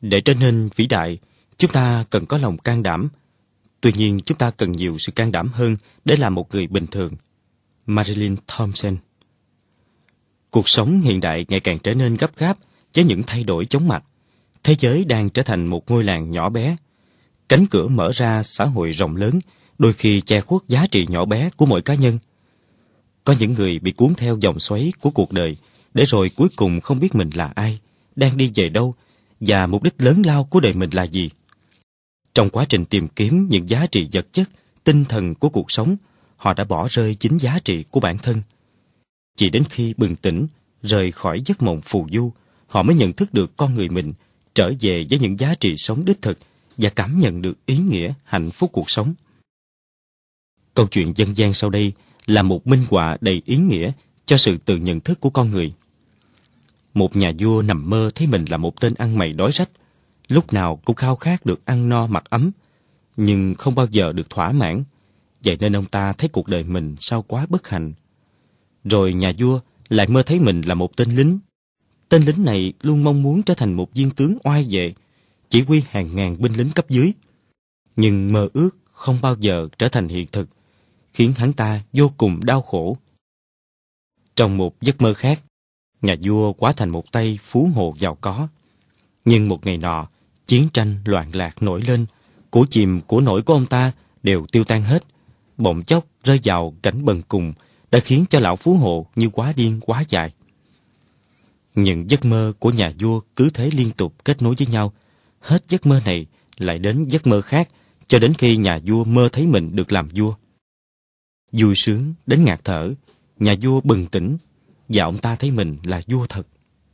Để trở nên vĩ đại, chúng ta cần có lòng can đảm. Tuy nhiên, chúng ta cần nhiều sự can đảm hơn để làm một người bình thường. Marilyn Thompson. Cuộc sống hiện đại ngày càng trở nên gấp gáp với những thay đổi chóng mặt. Thế giới đang trở thành một ngôi làng nhỏ bé. Cánh cửa mở ra xã hội rộng lớn, đôi khi che khuất giá trị nhỏ bé của mỗi cá nhân. Có những người bị cuốn theo dòng xoáy của cuộc đời, để rồi cuối cùng không biết mình là ai, đang đi về đâu, và mục đích lớn lao của đời mình là gì. Trong quá trình tìm kiếm những giá trị vật chất, tinh thần của cuộc sống, họ đã bỏ rơi chính giá trị của bản thân. Chỉ đến khi bừng tỉnh, rời khỏi giấc mộng phù du, họ mới nhận thức được con người mình, trở về với những giá trị sống đích thực và cảm nhận được ý nghĩa, hạnh phúc cuộc sống. Câu chuyện dân gian sau đây là một minh họa đầy ý nghĩa cho sự tự nhận thức của con người. Một nhà vua nằm mơ thấy mình là một tên ăn mày đói rách, lúc nào cũng khao khát được ăn no mặc ấm, nhưng không bao giờ được thỏa mãn. Vậy nên ông ta thấy cuộc đời mình sao quá bất hạnh. Rồi nhà vua lại mơ thấy mình là một tên lính. Tên lính này luôn mong muốn trở thành một viên tướng oai vệ, chỉ huy hàng ngàn binh lính cấp dưới. Nhưng mơ ước không bao giờ trở thành hiện thực, khiến hắn ta vô cùng đau khổ. Trong một giấc mơ khác, nhà vua hóa thành một tay phú hộ giàu có. Nhưng một ngày nọ, chiến tranh loạn lạc nổi lên, của chìm của nổi của ông ta đều tiêu tan hết. Bỗng chốc rơi vào cảnh bần cùng đã khiến cho lão phú hộ như quá điên quá dại. Những giấc mơ của nhà vua cứ thế liên tục kết nối với nhau. Hết giấc mơ này lại đến giấc mơ khác, cho đến khi nhà vua mơ thấy mình được làm vua. Vui sướng đến ngạt thở, nhà vua bừng tỉnh và ông ta thấy mình là vua thật.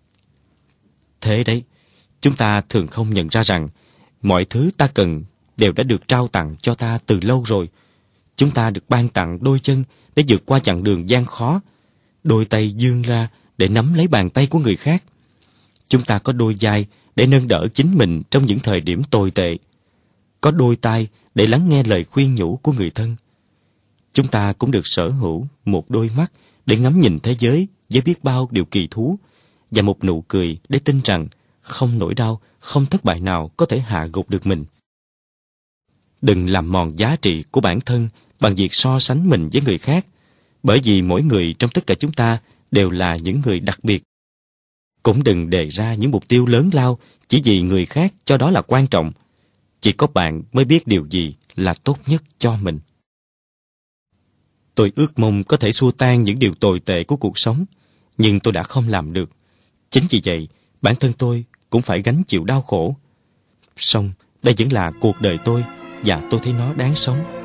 Thế đấy, chúng ta thường không nhận ra rằng mọi thứ ta cần đều đã được trao tặng cho ta từ lâu rồi. Chúng ta được ban tặng đôi chân để vượt qua chặng đường gian khó, đôi tay vươn ra để nắm lấy bàn tay của người khác. Chúng ta có đôi vai để nâng đỡ chính mình trong những thời điểm tồi tệ, có đôi tai để lắng nghe lời khuyên nhủ của người thân. Chúng ta cũng được sở hữu một đôi mắt để ngắm nhìn thế giới với biết bao điều kỳ thú, và một nụ cười để tin rằng không nỗi đau, không thất bại nào có thể hạ gục được mình. Đừng làm mòn giá trị của bản thân bằng việc so sánh mình với người khác, bởi vì mỗi người trong tất cả chúng ta đều là những người đặc biệt. Cũng đừng đề ra những mục tiêu lớn lao chỉ vì người khác cho đó là quan trọng. Chỉ có bạn mới biết điều gì là tốt nhất cho mình. Tôi ước mong có thể xua tan những điều tồi tệ của cuộc sống, nhưng tôi đã không làm được. Chính vì vậy, bản thân tôi cũng phải gánh chịu đau khổ. Song đây vẫn là cuộc đời tôi, và tôi thấy nó đáng sống.